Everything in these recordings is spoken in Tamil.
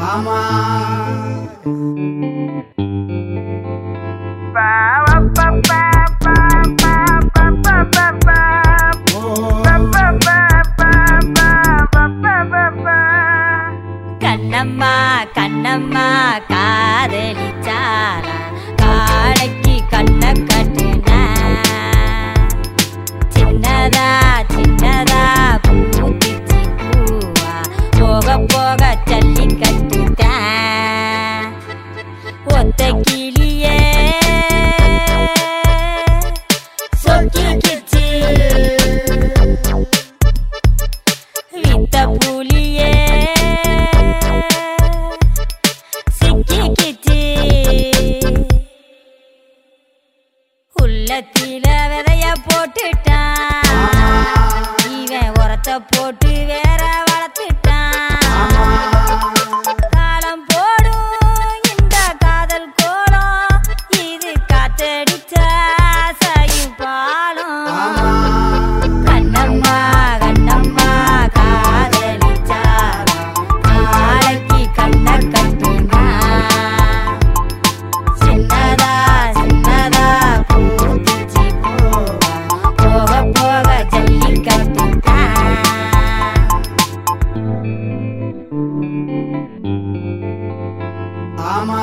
ஆமா கண்ணம்மா கண்ணம்மா காதலிச்சாரா காளைக்கு கண்ண கட்டுனா சின்னதா சின்னதா பூத்திச்சு பூவா போக போக சல்லி கட்டுதான் ஒத்த கிளியே சொக்கிக்கிச்சு வித்த புலியே உள்ளத்தில விதைய போட்டுட்டான் இவன் உரத்த போட்டு வேற வளர்த்துட்டான் காலம் போடும் இந்த காதல் கோலம் இது காத்தடிச்ச சாயும் பாலம் கண்ணம்மா கண்ணம்மா காதலிச்சா காளைக்கு கண்ண கட்டுனா சின்னதா சின்னதா பூத்திச்சு போக போக ஜல்லி கட்டுதான் ஆமா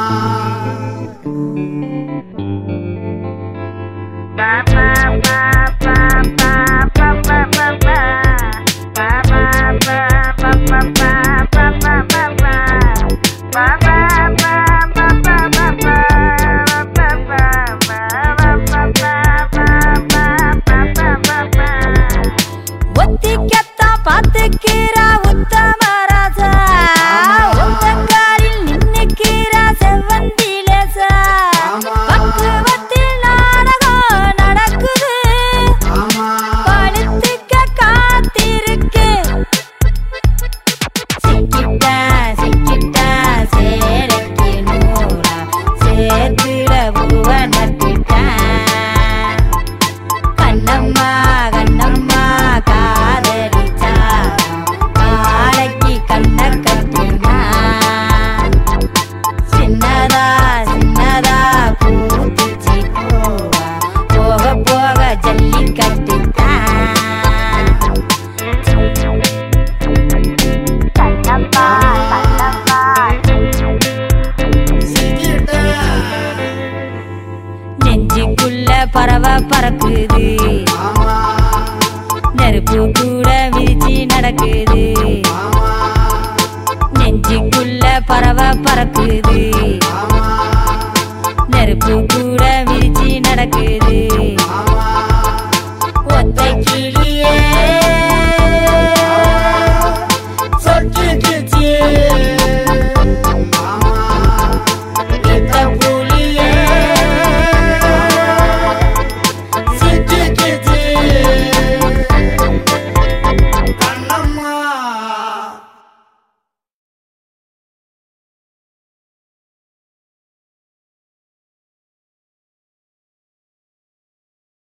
ஒத்திக்கத்தான் பார்த்துக்கிறா உத்தம ராஜா ஒத்தக்காரில் நின்னுக்கிறா செவ்வந்திலேசா பக்குவத்தில் நாடகம் நடக்குது பழுத்துக்க காத்திருக்கு சிக்கிட்டா சிக்கிட்டா சேலைக்கு நூறா சேத்துல பூவ நட்டுட்டான் கண்ணம்மா கண்ணம்மா காதலிச்சா காளைக்கு கண்ண கட்டுனா சின்னதா சின்னதா பூத்திச்சு போக போக ஜல்லி கட்டுதான் கண்ணம்மா கண்ணம்மா நெஞ்சுக்குள்ள பறவை பறக்குது நெருப்பு கூட மிதிச்சு நடக்குது நெஞ்சுக்குள்ள பறவை பறக்குது